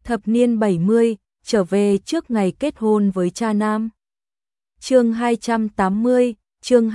Thập niên 70, trở về trước ngày kết hôn với cha nam. Chương 280, chương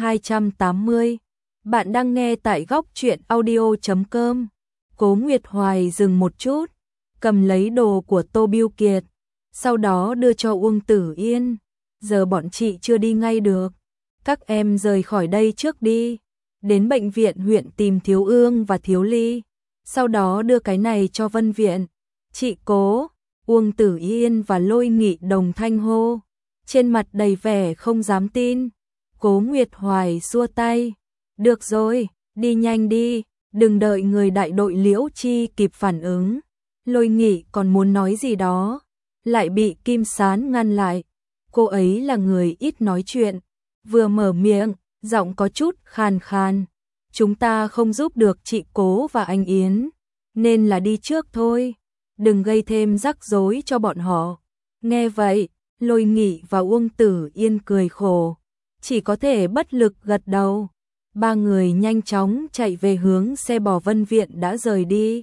280. Bạn đang nghe tại góc truyện audio.com. Cố Nguyệt Hoài dừng một chút, cầm lấy đồ của Tô Bưu Kiệt, sau đó đưa cho Uông Tử Yên. Giờ bọn chị chưa đi ngay được, các em rời khỏi đây trước đi, đến bệnh viện huyện tìm Thiếu Ương và Thiếu Ly, sau đó đưa cái này cho Vân Viện. Chị Cố. Uông Tử Yên và Lôi Nghị đồng thanh hô, trên mặt đầy vẻ không dám tin. Cố Nguyệt Hoài xua tay, được rồi, đi nhanh đi, đừng đợi người đại đội Liễu Chi kịp phản ứng. Lôi Nghị còn muốn nói gì đó, lại bị Kim Sán ngăn lại. Cô ấy là người ít nói chuyện, vừa mở miệng, giọng có chút khàn khàn. Chúng ta không giúp được chị Cố và anh Yến, nên là đi trước thôi, đừng gây thêm rắc rối cho bọn họ. Nghe vậy, Lôi Nghị và Uông Tử Yên cười khổ, chỉ có thể bất lực gật đầu. Ba người nhanh chóng chạy về hướng xe bò Vân Viện đã rời đi.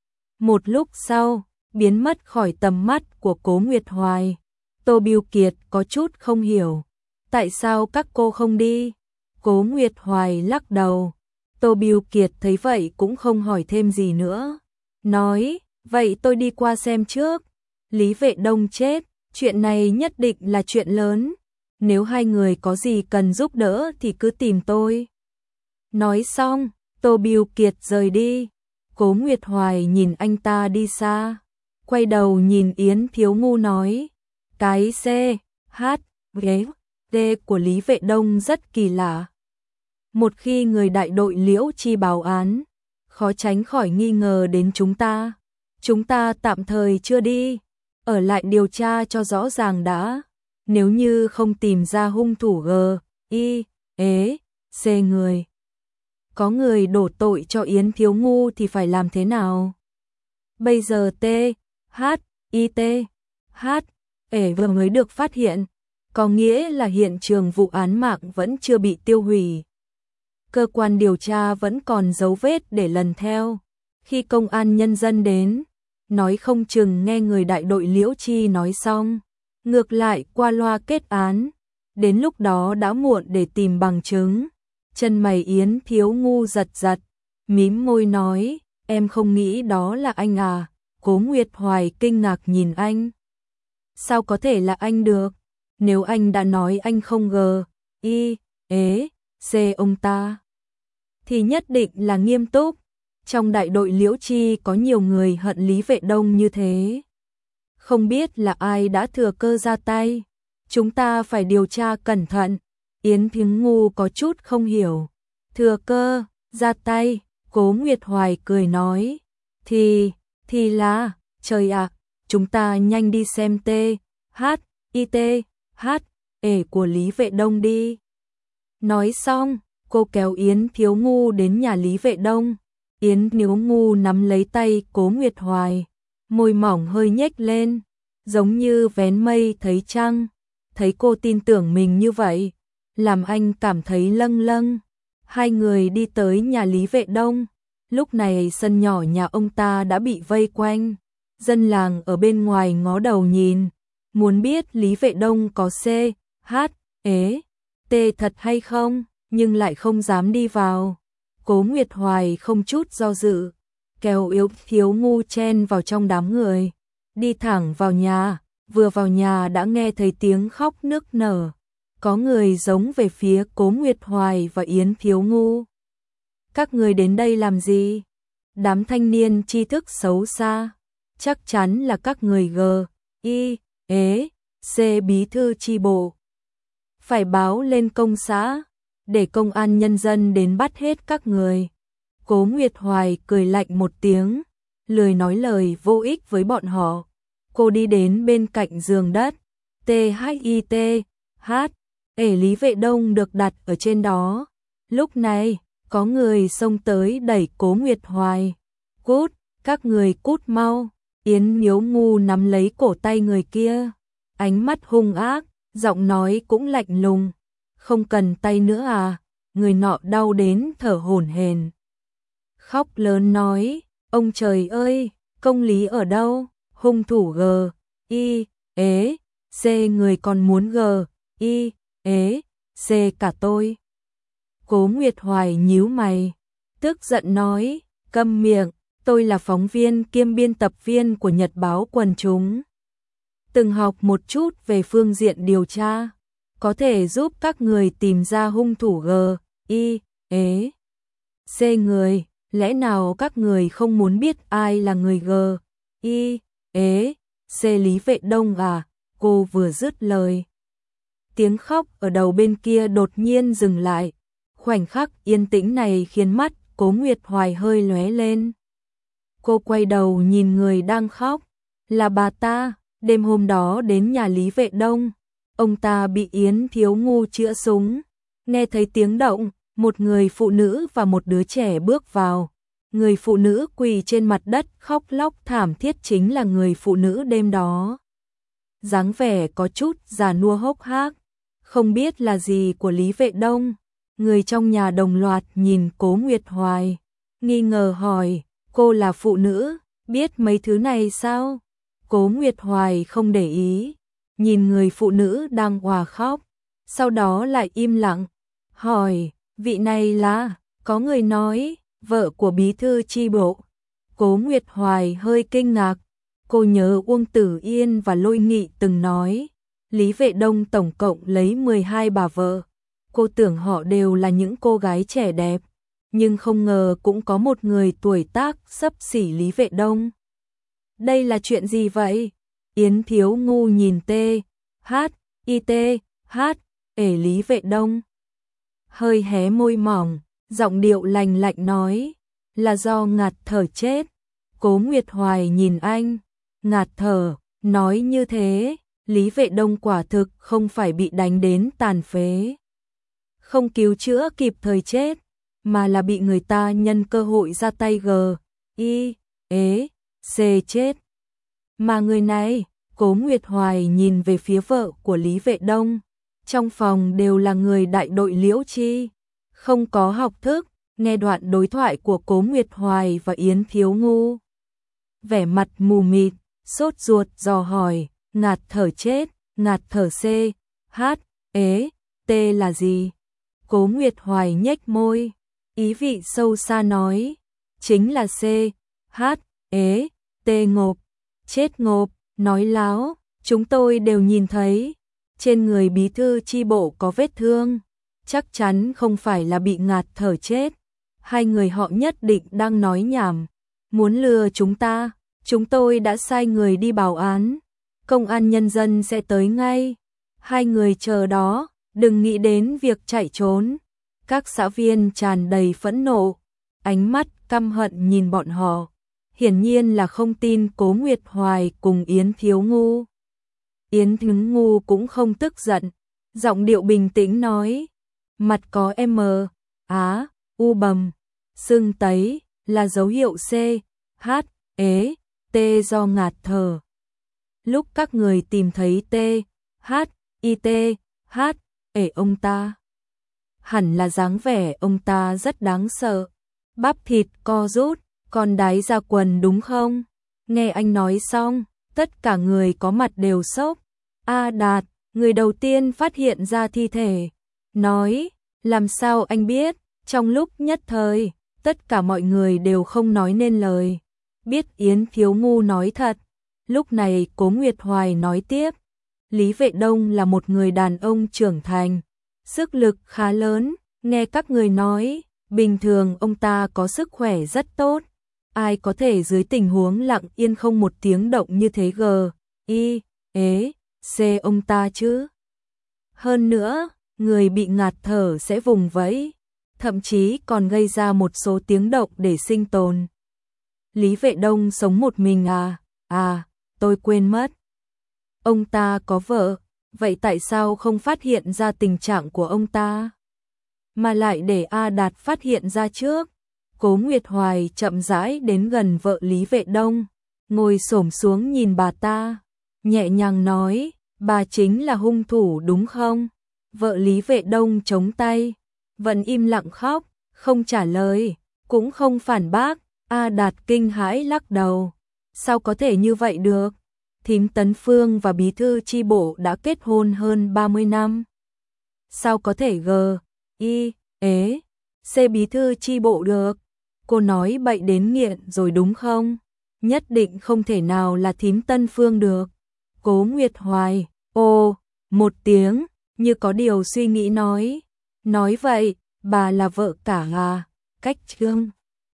Một lúc sau, biến mất khỏi tầm mắt của Cố Nguyệt Hoài. Tô Bưu Kiệt có chút không hiểu, tại sao các cô không đi? Cố Nguyệt Hoài lắc đầu. Tô Bưu Kiệt thấy vậy cũng không hỏi thêm gì nữa, nói, vậy tôi đi qua xem trước. Lý Vệ Đông chết, chuyện này nhất định là chuyện lớn, nếu hai người có gì cần giúp đỡ thì cứ tìm tôi. Nói xong, Tô Bưu Kiệt rời đi. Cố Nguyệt Hoài nhìn anh ta đi xa, quay đầu nhìn Yến Thiếu Ngu nói, cái C, H, ghế, D của Lý Vệ Đông rất kỳ lạ. Một khi người đại đội Liễu Chi báo án, khó tránh khỏi nghi ngờ đến chúng ta. Chúng ta tạm thời chưa đi, ở lại điều tra cho rõ ràng đã. Nếu như không tìm ra hung thủ G, I, E, C người, có người đổ tội cho Yến Thiếu Ngu thì phải làm thế nào? Bây giờ T, H, I, T, H, E vừa mới được phát hiện, có nghĩa là hiện trường vụ án mạng vẫn chưa bị tiêu hủy. Cơ quan điều tra vẫn còn dấu vết để lần theo. Khi công an nhân dân đến, nói không chừng nghe người đại đội Liễu Chi nói xong, ngược lại qua loa kết án, đến lúc đó đã muộn để tìm bằng chứng. Chân mày Yến Thiếu Ngu giật giật, mím môi nói, em không nghĩ đó là anh à? Cố Nguyệt Hoài kinh ngạc nhìn anh. Sao có thể là anh được? Nếu anh đã nói anh không G, I, E, C ông ta, thì nhất định là nghiêm túc. Trong đại đội Liễu Chi có nhiều người hận Lý Vệ Đông như thế. Không biết là ai đã thừa cơ ra tay. Chúng ta phải điều tra cẩn thận. Yến Thiếu Ngu có chút không hiểu. Thừa cơ, ra tay, Cố Nguyệt Hoài cười nói. Thì là, trời ạ, chúng ta nhanh đi xem T, H, I, T, H, E của Lý Vệ Đông đi. Nói xong, cô kéo Yến Thiếu Ngu đến nhà Lý Vệ Đông. Yến Thiếu Ngu nắm lấy tay Cố Nguyệt Hoài, môi mỏng hơi nhếch lên, giống như vén mây thấy trăng. Thấy cô tin tưởng mình như vậy, làm anh cảm thấy lâng lâng. Hai người đi tới nhà Lý Vệ Đông. Lúc này sân nhỏ nhà ông ta đã bị vây quanh. Dân làng ở bên ngoài ngó đầu nhìn, muốn biết Lý Vệ Đông có C, H, E, T thật hay không, nhưng lại không dám đi vào. Cố Nguyệt Hoài không chút do dự, kéo Yến Thiếu Ngu chen vào trong đám người, đi thẳng vào nhà. Vừa vào nhà đã nghe thấy tiếng khóc nức nở. Có người giống về phía Cố Nguyệt Hoài và Yến Thiếu Ngu. Các người đến đây làm gì? Đám thanh niên tri thức xấu xa, chắc chắn là các người G, I, E, C bí thư chi bộ. Phải báo lên công xã, để công an nhân dân đến bắt hết các người. Cố Nguyệt Hoài cười lạnh một tiếng, lười nói lời vô ích với bọn họ. Cô đi đến bên cạnh giường đất. THIT, H, E Lý Vệ Đông được đặt ở trên đó. Lúc này, có người xông tới đẩy Cố Nguyệt Hoài. Cút, các người cút mau. Yến Thiếu Ngu nắm lấy cổ tay người kia, ánh mắt hung ác, giọng nói cũng lạnh lùng. Không cần tay nữa à? Người nọ đau đến thở hổn hển, khóc lớn nói, ông trời ơi, công lý ở đâu? hung thủ G, I, ế, C người còn muốn G, I, ế, C cả tôi. Cố Nguyệt Hoài nhíu mày, tức giận nói, câm miệng, tôi là phóng viên kiêm biên tập viên của Nhật báo Quần chúng. Từng học một chút về phương diện điều tra, có thể giúp các người tìm ra hung thủ G, I, ế, C người, lẽ nào các người không muốn biết ai là người G, I, ế, C Lý Vệ Đông à? Cô vừa dứt lời. Tiếng khóc ở đầu bên kia đột nhiên dừng lại. Khoảnh khắc yên tĩnh này khiến mắt Cố Nguyệt Hoài hơi lóe lên. Cô quay đầu nhìn người đang khóc. Là bà ta, đêm hôm đó đến nhà Lý Vệ Đông. Ông ta bị Yến Thiếu Ngu chĩa súng. Nghe thấy tiếng động, một người phụ nữ và một đứa trẻ bước vào. Người phụ nữ quỳ trên mặt đất khóc lóc thảm thiết chính là người phụ nữ đêm đó. Dáng vẻ có chút già nua hốc hác, không biết là gì của Lý Vệ Đông. Người trong nhà đồng loạt nhìn Cố Nguyệt Hoài, nghi ngờ hỏi, cô là phụ nữ, biết mấy thứ này sao? Cố Nguyệt Hoài không để ý, nhìn người phụ nữ đang òa khóc, sau đó lại im lặng, hỏi, vị này là, có người nói, vợ của bí thư chi bộ. Cố Nguyệt Hoài hơi kinh ngạc, cô nhớ Uông Tử Yên và Lôi Nghị từng nói, Lý Vệ Đông tổng cộng lấy 12 bà vợ. Cô tưởng họ đều là những cô gái trẻ đẹp, nhưng không ngờ cũng có một người tuổi tác xấp xỉ Lý Vệ Đông. Đây là chuyện gì vậy? Yến Thiếu Ngu nhìn ê Lý Vệ Đông. Hơi hé môi mỏng, giọng điệu lành lạnh nói, là do ngạt thở chết. Cố Nguyệt Hoài nhìn anh, ngạt thở, nói như thế, Lý Vệ Đông quả thực không phải bị đánh đến tàn phế, không cứu chữa kịp thời chết, mà là bị người ta nhân cơ hội ra tay G, I, ế, C chết. Mà người này, Cố Nguyệt Hoài nhìn về phía vợ của Lý Vệ Đông, trong phòng đều là người đại đội Liễu Chi, không có học thức, nghe đoạn đối thoại của Cố Nguyệt Hoài và Yến Thiếu Ngu. Vẻ mặt mù mịt, sốt ruột dò hỏi, ngạt thở chết, ngạt thở C, H, ế, T là gì? Cố Nguyệt Hoài nhếch môi, ý vị sâu xa nói, chính là C, H, ế, T ngộp, chết ngộp, nói láo, chúng tôi đều nhìn thấy, trên người bí thư chi bộ có vết thương, chắc chắn không phải là bị ngạt thở chết, hai người họ nhất định đang nói nhảm, muốn lừa chúng tôi đã sai người đi báo án, công an nhân dân sẽ tới ngay, hai người chờ đó, đừng nghĩ đến việc chạy trốn. Các xã viên tràn đầy phẫn nộ, ánh mắt căm hận nhìn bọn họ, hiển nhiên là không tin Cố Nguyệt Hoài cùng Yến Thiếu Ngu. Yến Thiếu Ngu cũng không tức giận, giọng điệu bình tĩnh nói, mặt có U bầm, sưng tấy, là dấu hiệu C, H, ế, T do ngạt thở. Lúc các người tìm thấy T, H, H, ế ông ta, hẳn là dáng vẻ ông ta rất đáng sợ, bắp thịt co rút, còn đáy ra quần đúng không? Nghe anh nói xong, tất cả người có mặt đều sốc. A Đạt, người đầu tiên phát hiện ra thi thể, nói, làm sao anh biết? Trong lúc nhất thời, tất cả mọi người đều không nói nên lời. Biết Yến Thiếu Ngu nói thật. Lúc này Cố Nguyệt Hoài nói tiếp, Lý Vệ Đông là một người đàn ông trưởng thành, sức lực khá lớn, nghe các người nói, bình thường ông ta có sức khỏe rất tốt. Ai có thể dưới tình huống lặng yên không một tiếng động như thế G, I, ế, C ông ta chứ? Hơn nữa, người bị ngạt thở sẽ vùng vẫy, thậm chí còn gây ra một số tiếng động để sinh tồn. Lý Vệ Đông sống một mình à? À, tôi quên mất. Ông ta có vợ, vậy tại sao không phát hiện ra tình trạng của ông ta? Mà lại để A Đạt phát hiện ra trước. Cố Nguyệt Hoài chậm rãi đến gần vợ Lý Vệ Đông, ngồi xổm xuống nhìn bà ta, nhẹ nhàng nói, bà chính là hung thủ đúng không? Vợ Lý Vệ Đông chống tay, vẫn im lặng khóc, không trả lời, cũng không phản bác. A Đạt kinh hãi lắc đầu, Sao có thể như vậy được? Thím Tấn Phương và bí thư chi bộ đã kết hôn hơn 30 năm. Sao có thể C bí thư chi bộ được? Cô nói bậy đến nghiện rồi đúng không? Nhất định không thể nào là thím Tân Phương được. Cố Nguyệt Hoài, một tiếng, như có điều suy nghĩ nói. Nói vậy, bà là vợ cả à? Cách Trương